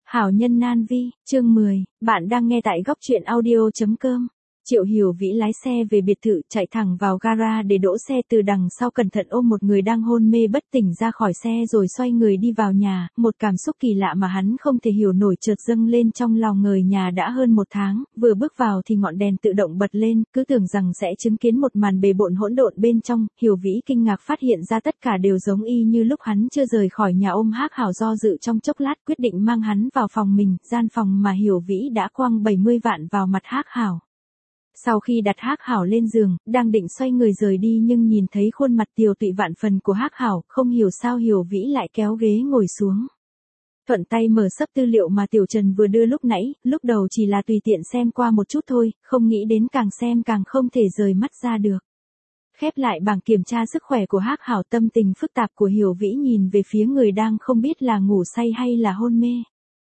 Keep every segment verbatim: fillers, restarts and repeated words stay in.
Hảo nhân nan vi, chương mười, bạn đang nghe tại góc truyện audio.com. Triệu Hiểu Vĩ lái xe về biệt thự, chạy thẳng vào gara để đỗ xe, từ đằng sau cẩn thận ôm một người đang hôn mê bất tỉnh ra khỏi xe rồi xoay người đi vào nhà. Một cảm xúc kỳ lạ mà hắn không thể hiểu nổi chợt dâng lên trong lòng người nhà đã hơn một tháng. Vừa bước vào thì ngọn đèn tự động bật lên, cứ tưởng rằng sẽ chứng kiến một màn bề bộn hỗn độn bên trong. Hiểu Vĩ kinh ngạc phát hiện ra tất cả đều giống y như lúc hắn chưa rời khỏi nhà, ôm Hắc Hảo do dự trong chốc lát quyết định mang hắn vào phòng mình, gian phòng mà Hiểu Vĩ đã quăng bảy mươi vạn vào mặt Hắc Hảo. Sau khi đặt Hắc Hảo lên giường, đang định xoay người rời đi nhưng nhìn thấy khuôn mặt tiều tụy vạn phần của Hắc Hảo, không hiểu sao Hiểu Vĩ lại kéo ghế ngồi xuống. Thuận tay mở sấp tư liệu mà Tiểu Trần vừa đưa lúc nãy, lúc đầu chỉ là tùy tiện xem qua một chút thôi, không nghĩ đến càng xem càng không thể rời mắt ra được. Khép lại bảng kiểm tra sức khỏe của Hắc Hảo, tâm tình phức tạp của Hiểu Vĩ nhìn về phía người đang không biết là ngủ say hay là hôn mê.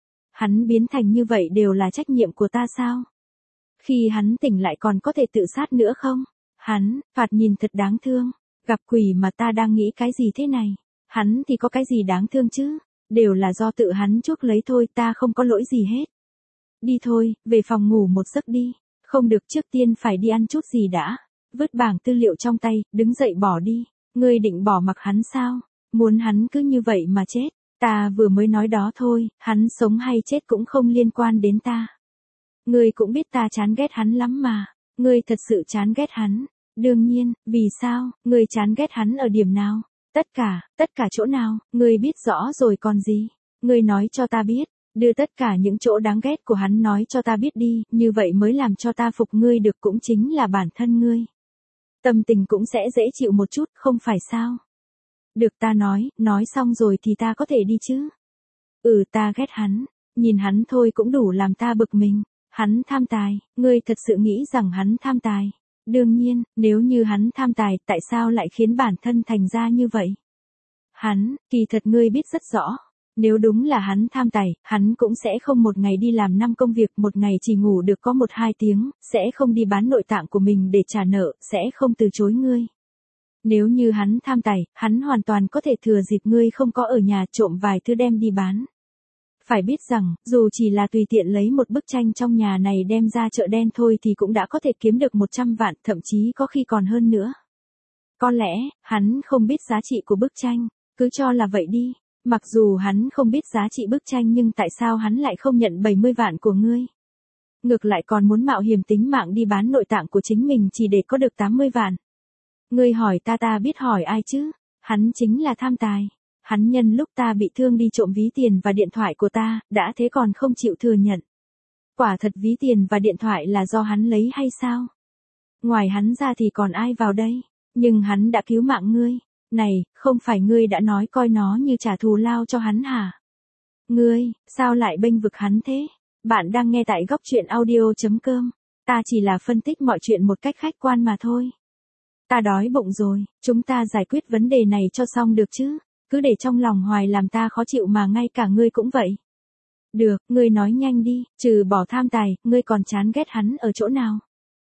Hắn biến thành như vậy đều là trách nhiệm của ta sao? Khi hắn tỉnh lại còn có thể tự sát nữa không? Hắn, phạt nhìn thật đáng thương. Gặp quỷ mà ta đang nghĩ cái gì thế này? Hắn thì có cái gì đáng thương chứ? Đều là do tự hắn chuốc lấy thôi, ta không có lỗi gì hết. Đi thôi, về phòng ngủ một giấc đi. Không được, trước tiên phải đi ăn chút gì đã. Vứt bảng tư liệu trong tay, đứng dậy bỏ đi. Ngươi định bỏ mặc hắn sao? Muốn hắn cứ như vậy mà chết? Ta vừa mới nói đó thôi, hắn sống hay chết cũng không liên quan đến ta. Ngươi cũng biết ta chán ghét hắn lắm mà. Ngươi thật sự chán ghét hắn. Đương nhiên, vì sao, ngươi chán ghét hắn ở điểm nào? Tất cả, tất cả chỗ nào, ngươi biết rõ rồi còn gì? Ngươi nói cho ta biết, đưa tất cả những chỗ đáng ghét của hắn nói cho ta biết đi, như vậy mới làm cho ta phục ngươi được, cũng chính là bản thân ngươi. Tâm tình cũng sẽ dễ chịu một chút, không phải sao? Được, ta nói, nói xong rồi thì ta có thể đi chứ? Ừ, ta ghét hắn, nhìn hắn thôi cũng đủ làm ta bực mình. Hắn tham tài, ngươi thật sự nghĩ rằng hắn tham tài? Đương nhiên, nếu như hắn tham tài, tại sao lại khiến bản thân thành ra như vậy? Hắn, kỳ thật ngươi biết rất rõ. Nếu đúng là hắn tham tài, hắn cũng sẽ không một ngày đi làm năm công việc, một ngày chỉ ngủ được có một hai tiếng, sẽ không đi bán nội tạng của mình để trả nợ, sẽ không từ chối ngươi. Nếu như hắn tham tài, hắn hoàn toàn có thể thừa dịp ngươi không có ở nhà trộm vài thứ đem đi bán. Phải biết rằng, dù chỉ là tùy tiện lấy một bức tranh trong nhà này đem ra chợ đen thôi thì cũng đã có thể kiếm được một trăm vạn, thậm chí có khi còn hơn nữa. Có lẽ, hắn không biết giá trị của bức tranh, cứ cho là vậy đi. Mặc dù hắn không biết giá trị bức tranh nhưng tại sao hắn lại không nhận bảy mươi vạn của ngươi? Ngược lại còn muốn mạo hiểm tính mạng đi bán nội tạng của chính mình chỉ để có được tám mươi vạn. Ngươi hỏi ta, ta biết hỏi ai chứ? Hắn chính là tham tài. Hắn nhân lúc ta bị thương đi trộm ví tiền và điện thoại của ta, đã thế còn không chịu thừa nhận. Quả thật ví tiền và điện thoại là do hắn lấy hay sao? Ngoài hắn ra thì còn ai vào đây? Nhưng hắn đã cứu mạng ngươi. Này, không phải ngươi đã nói coi nó như trả thù lao cho hắn hả? Ngươi, sao lại bênh vực hắn thế? Bạn đang nghe tại góc truyện audio.com. Ta chỉ là phân tích mọi chuyện một cách khách quan mà thôi. Ta đói bụng rồi, chúng ta giải quyết vấn đề này cho xong được chứ? Cứ để trong lòng hoài làm ta khó chịu mà ngay cả ngươi cũng vậy. Được, ngươi nói nhanh đi, trừ bỏ tham tài, ngươi còn chán ghét hắn ở chỗ nào?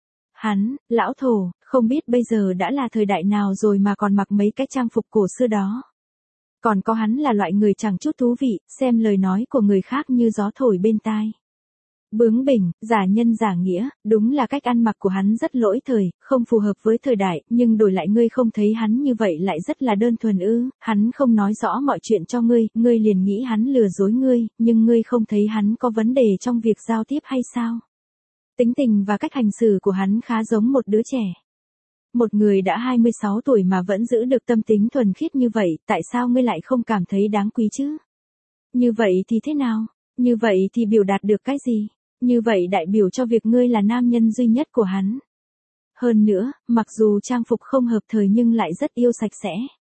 Hắn, lão thổ, không biết bây giờ đã là thời đại nào rồi mà còn mặc mấy cái trang phục cổ xưa đó. Còn có hắn là loại người chẳng chút thú vị, xem lời nói của người khác như gió thổi bên tai. Bướng bỉnh, giả nhân giả nghĩa, đúng là cách ăn mặc của hắn rất lỗi thời, không phù hợp với thời đại, nhưng đổi lại ngươi không thấy hắn như vậy lại rất là đơn thuần ư? Hắn không nói rõ mọi chuyện cho ngươi, ngươi liền nghĩ hắn lừa dối ngươi, nhưng ngươi không thấy hắn có vấn đề trong việc giao tiếp hay sao? Tính tình và cách hành xử của hắn khá giống một đứa trẻ. Một người đã hai mươi sáu tuổi mà vẫn giữ được tâm tính thuần khiết như vậy, tại sao ngươi lại không cảm thấy đáng quý chứ? Như vậy thì thế nào? Như vậy thì biểu đạt được cái gì? Như vậy đại biểu cho việc ngươi là nam nhân duy nhất của hắn. Hơn nữa, mặc dù trang phục không hợp thời nhưng lại rất yêu sạch sẽ.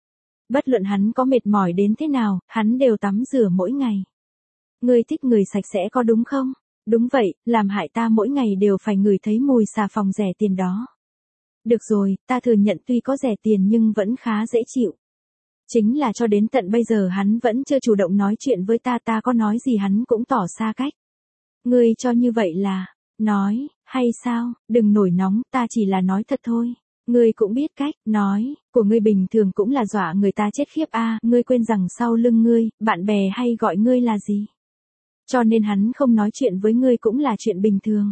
Bất luận hắn có mệt mỏi đến thế nào, hắn đều tắm rửa mỗi ngày. Ngươi thích người sạch sẽ có đúng không? Đúng vậy, làm hại ta mỗi ngày đều phải ngửi thấy mùi xà phòng rẻ tiền đó. Được rồi, ta thừa nhận tuy có rẻ tiền nhưng vẫn khá dễ chịu. Chính là cho đến tận bây giờ hắn vẫn chưa chủ động nói chuyện với ta, ta có nói gì hắn cũng tỏ xa cách. Ngươi cho như vậy là, nói, hay sao? Đừng nổi nóng, ta chỉ là nói thật thôi. Ngươi cũng biết cách, nói, của ngươi bình thường cũng là dọa người ta chết khiếp a, ngươi quên rằng sau lưng ngươi, bạn bè hay gọi ngươi là gì? Cho nên hắn không nói chuyện với ngươi cũng là chuyện bình thường.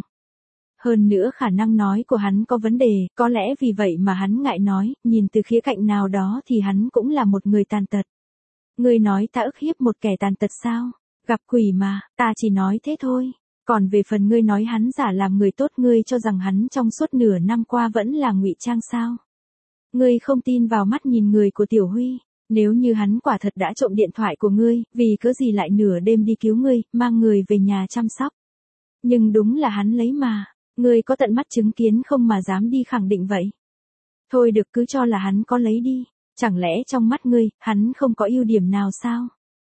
Hơn nữa khả năng nói của hắn có vấn đề, có lẽ vì vậy mà hắn ngại nói, nhìn từ khía cạnh nào đó thì hắn cũng là một người tàn tật. Ngươi nói ta ức hiếp một kẻ tàn tật sao? Gặp quỷ mà, ta chỉ nói thế thôi. Còn về phần ngươi nói hắn giả làm người tốt, ngươi cho rằng hắn trong suốt nửa năm qua vẫn là ngụy trang sao? Ngươi không tin vào mắt nhìn người của Tiểu Huy, nếu như hắn quả thật đã trộm điện thoại của ngươi, vì cớ gì lại nửa đêm đi cứu ngươi, mang người về nhà chăm sóc. Nhưng đúng là hắn lấy mà, ngươi có tận mắt chứng kiến không mà dám đi khẳng định vậy? Thôi được, cứ cho là hắn có lấy đi, chẳng lẽ trong mắt ngươi, hắn không có ưu điểm nào sao?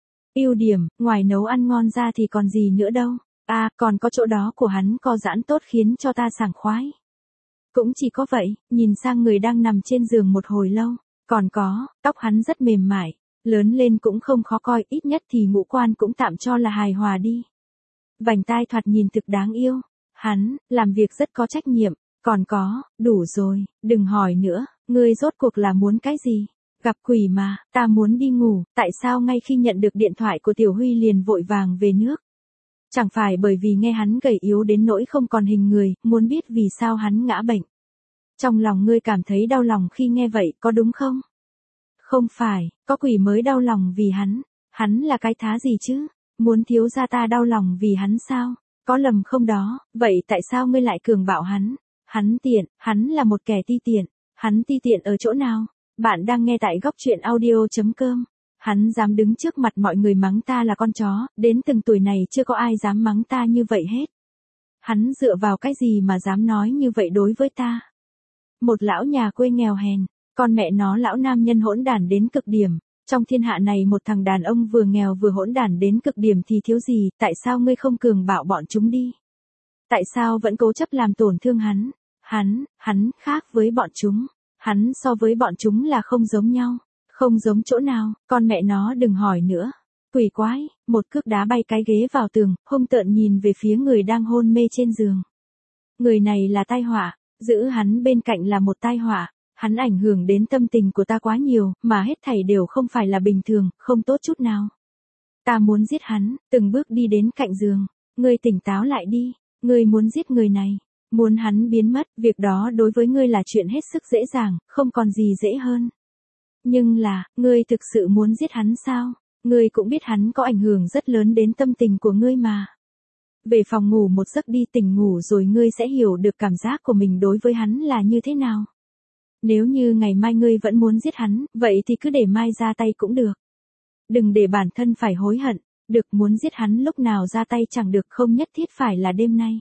Ưu điểm, ngoài nấu ăn ngon ra thì còn gì nữa đâu. À, còn có chỗ đó của hắn co giãn tốt khiến cho ta sảng khoái. Cũng chỉ có vậy, nhìn sang người đang nằm trên giường một hồi lâu. Còn có, tóc hắn rất mềm mại, lớn lên cũng không khó coi, ít nhất thì ngũ quan cũng tạm cho là hài hòa đi. Vành tai thoạt nhìn thực đáng yêu. Hắn, làm việc rất có trách nhiệm. Còn có, đủ rồi, đừng hỏi nữa, ngươi rốt cuộc là muốn cái gì? Gặp quỷ mà, ta muốn đi ngủ, tại sao ngay khi nhận được điện thoại của Tiểu Huy liền vội vàng về nước? Chẳng phải bởi vì nghe hắn gầy yếu đến nỗi không còn hình người, muốn biết vì sao hắn ngã bệnh. Trong lòng ngươi cảm thấy đau lòng khi nghe vậy, có đúng không? Không phải, có quỷ mới đau lòng vì hắn. Hắn là cái thá gì chứ? Muốn thiếu gia ta đau lòng vì hắn sao? Có lầm không đó? Vậy tại sao ngươi lại cường bạo hắn? Hắn tiện, hắn là một kẻ ti tiện. Hắn ti tiện ở chỗ nào? Bạn đang nghe tại góc truyện audio.com. Hắn dám đứng trước mặt mọi người mắng ta là con chó, đến từng tuổi này chưa có ai dám mắng ta như vậy hết. Hắn dựa vào cái gì mà dám nói như vậy đối với ta? Một lão nhà quê nghèo hèn, con mẹ nó lão nam nhân hỗn đản đến cực điểm. Trong thiên hạ này một thằng đàn ông vừa nghèo vừa hỗn đản đến cực điểm thì thiếu gì, tại sao ngươi không cường bạo bọn chúng đi? Tại sao vẫn cố chấp làm tổn thương hắn? Hắn, hắn khác với bọn chúng. Hắn so với bọn chúng là không giống nhau. Không giống chỗ nào, con mẹ nó đừng hỏi nữa. Quỷ quái, một cước đá bay cái ghế vào tường, hung tợn nhìn về phía người đang hôn mê trên giường. Người này là tai họa, giữ hắn bên cạnh là một tai họa. Hắn ảnh hưởng đến tâm tình của ta quá nhiều, mà hết thảy đều không phải là bình thường, không tốt chút nào. Ta muốn giết hắn, từng bước đi đến cạnh giường. Ngươi tỉnh táo lại đi, ngươi muốn giết người này. Muốn hắn biến mất, việc đó đối với ngươi là chuyện hết sức dễ dàng, không còn gì dễ hơn. Nhưng là, ngươi thực sự muốn giết hắn sao? Ngươi cũng biết hắn có ảnh hưởng rất lớn đến tâm tình của ngươi mà. Về phòng ngủ một giấc đi, tỉnh ngủ rồi ngươi sẽ hiểu được cảm giác của mình đối với hắn là như thế nào. Nếu như ngày mai ngươi vẫn muốn giết hắn, vậy thì cứ để mai ra tay cũng được. Đừng để bản thân phải hối hận, được muốn giết hắn lúc nào ra tay chẳng được, không nhất thiết phải là đêm nay.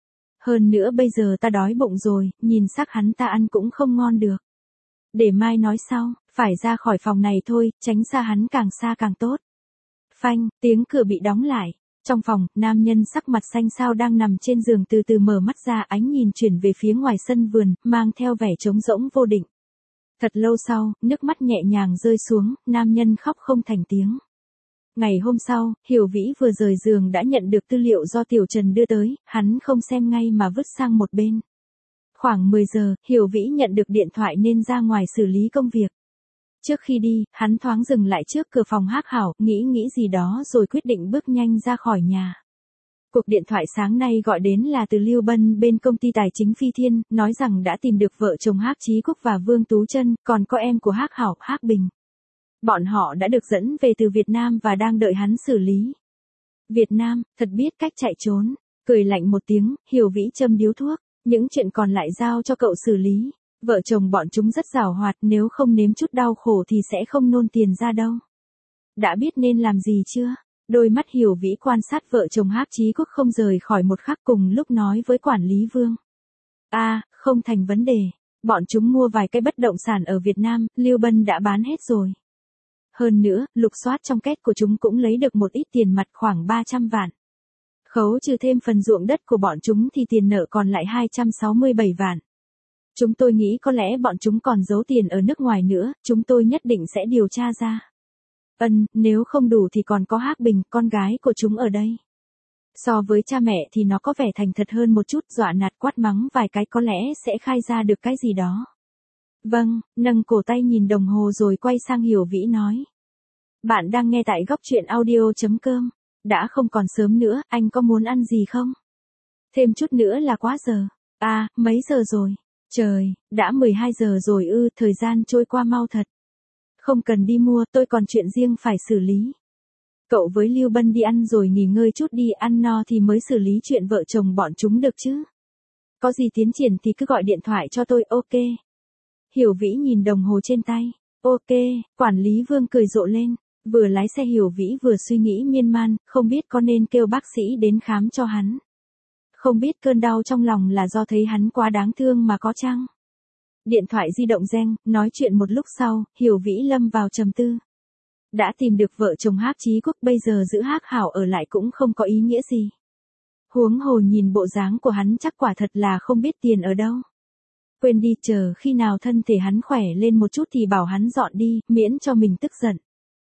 Hơn nữa bây giờ ta đói bụng rồi, nhìn xác hắn ta ăn cũng không ngon được. Để mai nói sau, phải ra khỏi phòng này thôi, tránh xa hắn càng xa càng tốt. Phanh, tiếng cửa bị đóng lại. Trong phòng, nam nhân sắc mặt xanh xao đang nằm trên giường từ từ mở mắt ra, ánh nhìn chuyển về phía ngoài sân vườn, mang theo vẻ trống rỗng vô định. Thật lâu sau, nước mắt nhẹ nhàng rơi xuống, nam nhân khóc không thành tiếng. Ngày hôm sau, Hiểu Vĩ vừa rời giường đã nhận được tư liệu do Tiểu Trần đưa tới, hắn không xem ngay mà vứt sang một bên. Khoảng mười giờ, Hiểu Vĩ nhận được điện thoại nên ra ngoài xử lý công việc. Trước khi đi, hắn thoáng dừng lại trước cửa phòng Hắc Hảo, nghĩ nghĩ gì đó rồi quyết định bước nhanh ra khỏi nhà. Cuộc điện thoại sáng nay gọi đến là từ Lưu Bân bên công ty tài chính Phi Thiên, nói rằng đã tìm được vợ chồng Hắc Chí Quốc và Vương Tú Trân, còn có em của Hắc Hảo, Hắc Bình. Bọn họ đã được dẫn về từ Việt Nam và đang đợi hắn xử lý. Việt Nam, thật biết cách chạy trốn. Cười lạnh một tiếng, Hiểu Vĩ châm điếu thuốc. Những chuyện còn lại giao cho cậu xử lý. Vợ chồng bọn chúng rất giàu hoạt, nếu không nếm chút đau khổ thì sẽ không nôn tiền ra đâu. Đã biết nên làm gì chưa? Đôi mắt Hiểu Vĩ quan sát vợ chồng Hắc Chí Quốc không rời khỏi một khắc, cùng lúc nói với quản lý Vương. À, không thành vấn đề. Bọn chúng mua vài cái bất động sản ở Việt Nam, Lưu Bân đã bán hết rồi. Hơn nữa, lục soát trong két của chúng cũng lấy được một ít tiền mặt khoảng ba trăm vạn. Khấu trừ thêm phần ruộng đất của bọn chúng thì tiền nợ còn lại hai trăm sáu mươi bảy vạn. Chúng tôi nghĩ có lẽ bọn chúng còn giấu tiền ở nước ngoài nữa, chúng tôi nhất định sẽ điều tra ra. Ân, nếu không đủ thì còn có Hắc Bình, con gái của chúng ở đây. So với cha mẹ thì nó có vẻ thành thật hơn một chút, dọa nạt quát mắng vài cái có lẽ sẽ khai ra được cái gì đó. Vâng, nâng cổ tay nhìn đồng hồ rồi quay sang Hiểu Vĩ nói. Bạn đang nghe tại góc truyện audio.com. đã không còn sớm nữa, anh có muốn ăn gì không? Thêm chút nữa là quá giờ. À, mấy giờ rồi? Trời, đã mười hai giờ rồi ư, thời gian trôi qua mau thật. Không cần đi mua, tôi còn chuyện riêng phải xử lý. Cậu với Lưu Bân đi ăn rồi nghỉ ngơi chút đi, ăn no thì mới xử lý chuyện vợ chồng bọn chúng được chứ. Có gì tiến triển thì cứ gọi điện thoại cho tôi, ok. Hiểu Vĩ nhìn đồng hồ trên tay. Ok, quản lý Vương cười rộ lên. Vừa lái xe Hiểu Vĩ vừa suy nghĩ miên man, không biết có nên kêu bác sĩ đến khám cho hắn. Không biết cơn đau trong lòng là do thấy hắn quá đáng thương mà có chăng? Điện thoại di động reng, nói chuyện một lúc sau, Hiểu Vĩ lâm vào trầm tư. Đã tìm được vợ chồng Hắc Chí Quốc, bây giờ giữ Hắc Hảo ở lại cũng không có ý nghĩa gì. Huống hồ nhìn bộ dáng của hắn chắc quả thật là không biết tiền ở đâu. Quên đi, chờ khi nào thân thể hắn khỏe lên một chút thì bảo hắn dọn đi, miễn cho mình tức giận.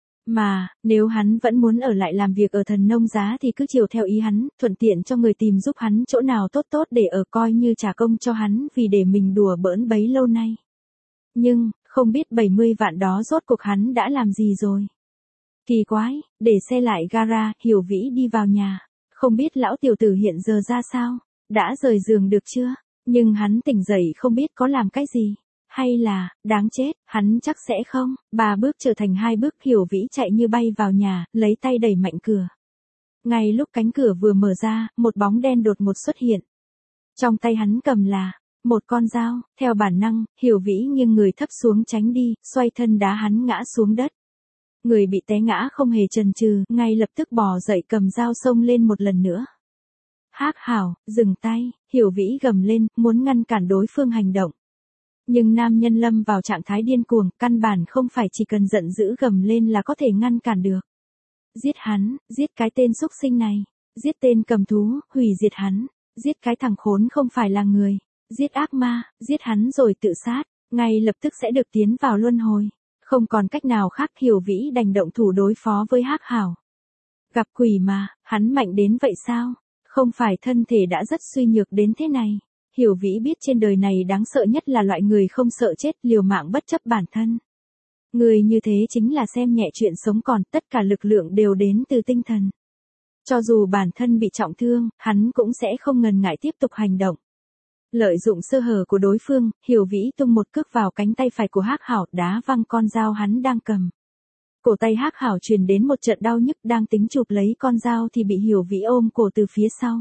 Mà, nếu hắn vẫn muốn ở lại làm việc ở Thần Nông Giá thì cứ chiều theo ý hắn, thuận tiện cho người tìm giúp hắn chỗ nào tốt tốt để ở, coi như trả công cho hắn vì để mình đùa bỡn bấy lâu nay. Nhưng, không biết bảy mươi vạn đó rốt cuộc hắn đã làm gì rồi. Kỳ quái, để xe lại gara, Hiểu Vĩ đi vào nhà. Không biết lão tiểu tử hiện giờ ra sao, đã rời giường được chưa, nhưng hắn tỉnh dậy không biết có làm cái gì. Hay là, đáng chết, hắn chắc sẽ không. Ba bước trở thành hai bước, Hiểu Vĩ chạy như bay vào nhà, lấy tay đẩy mạnh cửa. Ngay lúc cánh cửa vừa mở ra, một bóng đen đột ngột xuất hiện. Trong tay hắn cầm là một con dao, theo bản năng, Hiểu Vĩ nghiêng người thấp xuống tránh đi, xoay thân đá hắn ngã xuống đất. Người bị té ngã không hề chần chừ, ngay lập tức bò dậy cầm dao xông lên một lần nữa. Hắc Hảo, dừng tay, Hiểu Vĩ gầm lên, muốn ngăn cản đối phương hành động. Nhưng nam nhân lâm vào trạng thái điên cuồng, căn bản không phải chỉ cần giận dữ gầm lên là có thể ngăn cản được. Giết hắn, giết cái tên xúc sinh này, giết tên cầm thú, hủy diệt hắn, giết cái thằng khốn không phải là người, giết ác ma, giết hắn rồi tự sát, ngay lập tức sẽ được tiến vào luân hồi. Không còn cách nào khác, Hiểu Vĩ đành động thủ đối phó với Hắc Hảo. Gặp quỷ mà, hắn mạnh đến vậy sao? Không phải thân thể đã rất suy nhược đến thế này. Hiểu Vĩ biết trên đời này đáng sợ nhất là loại người không sợ chết, liều mạng bất chấp bản thân. Người như thế chính là xem nhẹ chuyện sống còn, tất cả lực lượng đều đến từ tinh thần. Cho dù bản thân bị trọng thương, hắn cũng sẽ không ngần ngại tiếp tục hành động. Lợi dụng sơ hở của đối phương, Hiểu Vĩ tung một cước vào cánh tay phải của Hắc Hảo, đá văng con dao hắn đang cầm. Cổ tay Hắc Hảo truyền đến một trận đau nhức, đang tính chụp lấy con dao thì bị Hiểu Vĩ ôm cổ từ phía sau.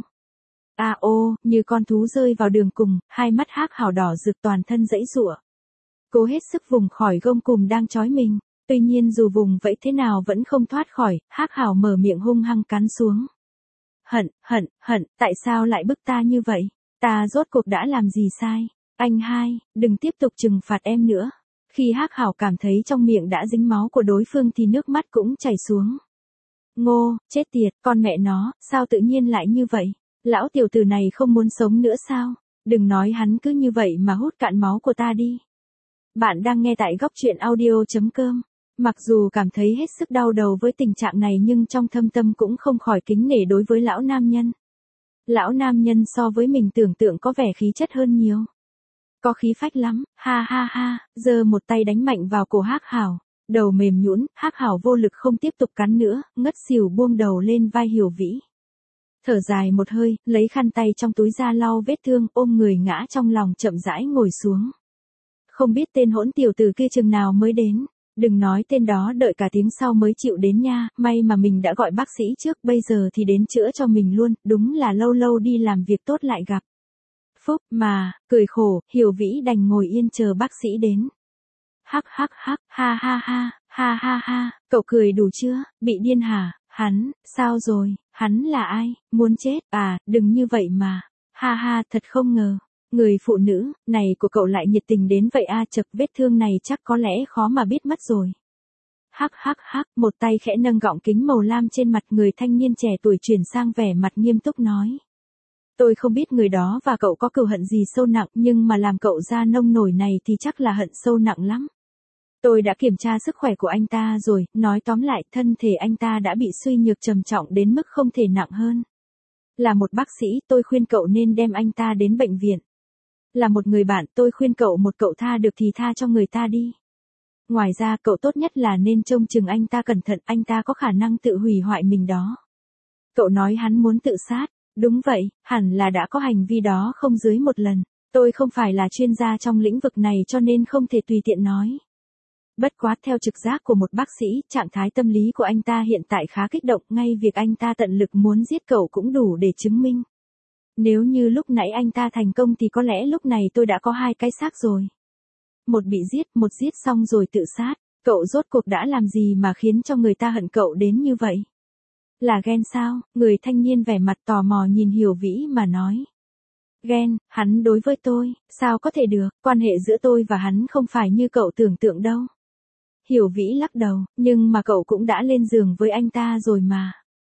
A à, ô, như con thú rơi vào đường cùng, hai mắt Hắc Hảo đỏ rực, toàn thân giãy giụa. Cố hết sức vùng khỏi gông cùm đang trói mình, tuy nhiên dù vùng vẫy thế nào vẫn không thoát khỏi, Hắc Hảo mở miệng hung hăng cắn xuống. Hận, hận, hận, tại sao lại bức ta như vậy? Ta rốt cuộc đã làm gì sai? Anh hai, đừng tiếp tục trừng phạt em nữa. Khi Hắc Hảo cảm thấy trong miệng đã dính máu của đối phương thì nước mắt cũng chảy xuống. Ngô, chết tiệt, con mẹ nó, sao tự nhiên lại như vậy? Lão tiểu tử này không muốn sống nữa sao? Đừng nói hắn cứ như vậy mà hút cạn máu của ta đi. Bạn đang nghe tại góc truyện audio chấm com. Mặc dù cảm thấy hết sức đau đầu với tình trạng này nhưng trong thâm tâm cũng không khỏi kính nể đối với lão nam nhân. Lão nam nhân so với mình tưởng tượng có vẻ khí chất hơn nhiều. Có khí phách lắm, ha ha ha, giơ một tay đánh mạnh vào cổ Hắc Hảo. Đầu mềm nhũn, Hắc Hảo vô lực không tiếp tục cắn nữa, ngất xỉu buông đầu lên vai Hiểu Vĩ. Thở dài một hơi, lấy khăn tay trong túi ra lau vết thương, ôm người ngã trong lòng chậm rãi ngồi xuống. Không biết tên hỗn tiểu tử kia chừng nào mới đến. Đừng nói tên đó đợi cả tiếng sau mới chịu đến nha, may mà mình đã gọi bác sĩ trước, bây giờ thì đến chữa cho mình luôn, đúng là lâu lâu đi làm việc tốt lại gặp. Phúc, mà, cười khổ, Hiểu Vĩ đành ngồi yên chờ bác sĩ đến. Hắc hắc hắc, ha ha ha, ha ha ha, cậu cười đủ chưa, bị điên hả, hắn, sao rồi, hắn là ai, muốn chết, à, đừng như vậy mà, ha ha, thật không ngờ. Người phụ nữ này của cậu lại nhiệt tình đến vậy a, chật, vết thương này chắc có lẽ khó mà biết mất rồi. Hắc hắc hắc, một tay khẽ nâng gọng kính màu lam trên mặt, người thanh niên trẻ tuổi chuyển sang vẻ mặt nghiêm túc nói. Tôi không biết người đó và cậu có cừu hận gì sâu nặng, nhưng mà làm cậu ra nông nổi này thì chắc là hận sâu nặng lắm. Tôi đã kiểm tra sức khỏe của anh ta rồi, nói tóm lại, thân thể anh ta đã bị suy nhược trầm trọng đến mức không thể nặng hơn. Là một bác sĩ, tôi khuyên cậu nên đem anh ta đến bệnh viện. Là một người bạn, tôi khuyên cậu một cậu tha được thì tha cho người ta đi. Ngoài ra, cậu tốt nhất là nên trông chừng anh ta cẩn thận, anh ta có khả năng tự hủy hoại mình đó. Cậu nói hắn muốn tự sát. Đúng vậy, hẳn là đã có hành vi đó không dưới một lần. Tôi không phải là chuyên gia trong lĩnh vực này cho nên không thể tùy tiện nói. Bất quá theo trực giác của một bác sĩ, trạng thái tâm lý của anh ta hiện tại khá kích động, ngay việc anh ta tận lực muốn giết cậu cũng đủ để chứng minh. Nếu như lúc nãy anh ta thành công thì có lẽ lúc này tôi đã có hai cái xác rồi. Một bị giết, một giết xong rồi tự sát. Cậu rốt cuộc đã làm gì mà khiến cho người ta hận cậu đến như vậy? Là ghen sao? Người thanh niên vẻ mặt tò mò nhìn Hiểu Vĩ mà nói. Ghen, hắn đối với tôi, sao có thể được, quan hệ giữa tôi và hắn không phải như cậu tưởng tượng đâu. Hiểu Vĩ lắc đầu, nhưng mà cậu cũng đã lên giường với anh ta rồi mà.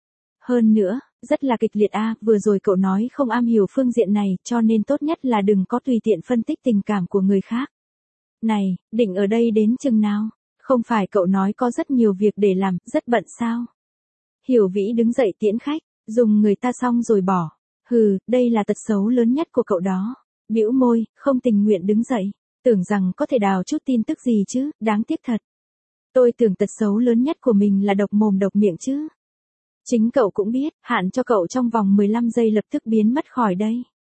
Hơn nữa, rất là kịch liệt a, à, vừa rồi cậu nói không am hiểu phương diện này, cho nên tốt nhất là đừng có tùy tiện phân tích tình cảm của người khác. Này, định ở đây đến chừng nào? Không phải cậu nói có rất nhiều việc để làm, rất bận sao? Hiểu Vĩ đứng dậy tiễn khách, dùng người ta xong rồi bỏ. Hừ, đây là tật xấu lớn nhất của cậu đó. Bĩu môi, không tình nguyện đứng dậy, tưởng rằng có thể đào chút tin tức gì chứ, đáng tiếc thật. Tôi tưởng tật xấu lớn nhất của mình là độc mồm độc miệng chứ. Chính cậu cũng biết, hạn cho cậu trong vòng mười lăm giây lập tức biến mất khỏi đây.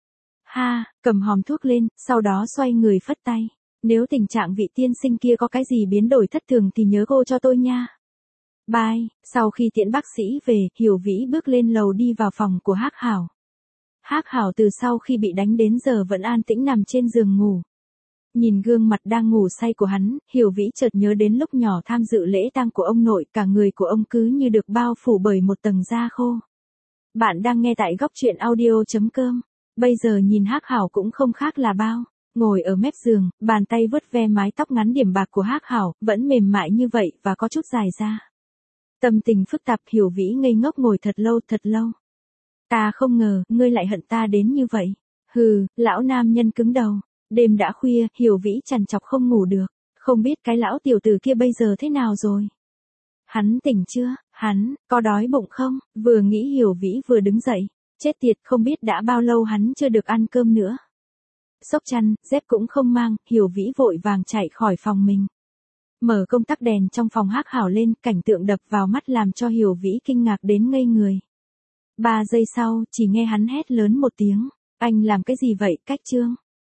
Ha, cầm hòm thuốc lên, sau đó xoay người phất tay. Nếu tình trạng vị tiên sinh kia có cái gì biến đổi thất thường thì nhớ cô cho tôi nha. Bye, sau khi tiễn bác sĩ về, Hiểu Vĩ bước lên lầu đi vào phòng của Hắc Hảo. Hắc Hảo từ sau khi bị đánh đến giờ vẫn an tĩnh nằm trên giường ngủ. Nhìn gương mặt đang ngủ say của hắn, Hiểu Vĩ chợt nhớ đến lúc nhỏ tham dự lễ tang của ông nội, cả người của ông cứ như được bao phủ bởi một tầng da khô. Bạn đang nghe tại góc truyện audio chấm com. Bây giờ nhìn Hắc Hảo cũng không khác là bao. Ngồi ở mép giường, bàn tay vuốt ve mái tóc ngắn điểm bạc của Hắc Hảo, vẫn mềm mại như vậy và có chút dài ra. Tâm tình phức tạp, Hiểu Vĩ ngây ngốc ngồi thật lâu thật lâu. Ta không ngờ, ngươi lại hận ta đến như vậy. Hừ, lão nam nhân cứng đầu. Đêm đã khuya, Hiểu Vĩ trằn trọc không ngủ được. Không biết cái lão tiểu tử kia bây giờ thế nào rồi? Hắn tỉnh chưa? Hắn, có đói bụng không? Vừa nghĩ Hiểu Vĩ vừa đứng dậy. Chết tiệt, không biết đã bao lâu hắn chưa được ăn cơm nữa. Xốc chăn, dép cũng không mang, Hiểu Vĩ vội vàng chạy khỏi phòng mình. Mở công tắc đèn trong phòng Hắc Hảo lên, cảnh tượng đập vào mắt làm cho Hiểu Vĩ kinh ngạc đến ngây người. Ba giây sau, chỉ nghe hắn hét lớn một tiếng. Anh làm cái gì vậy, Cách Trương?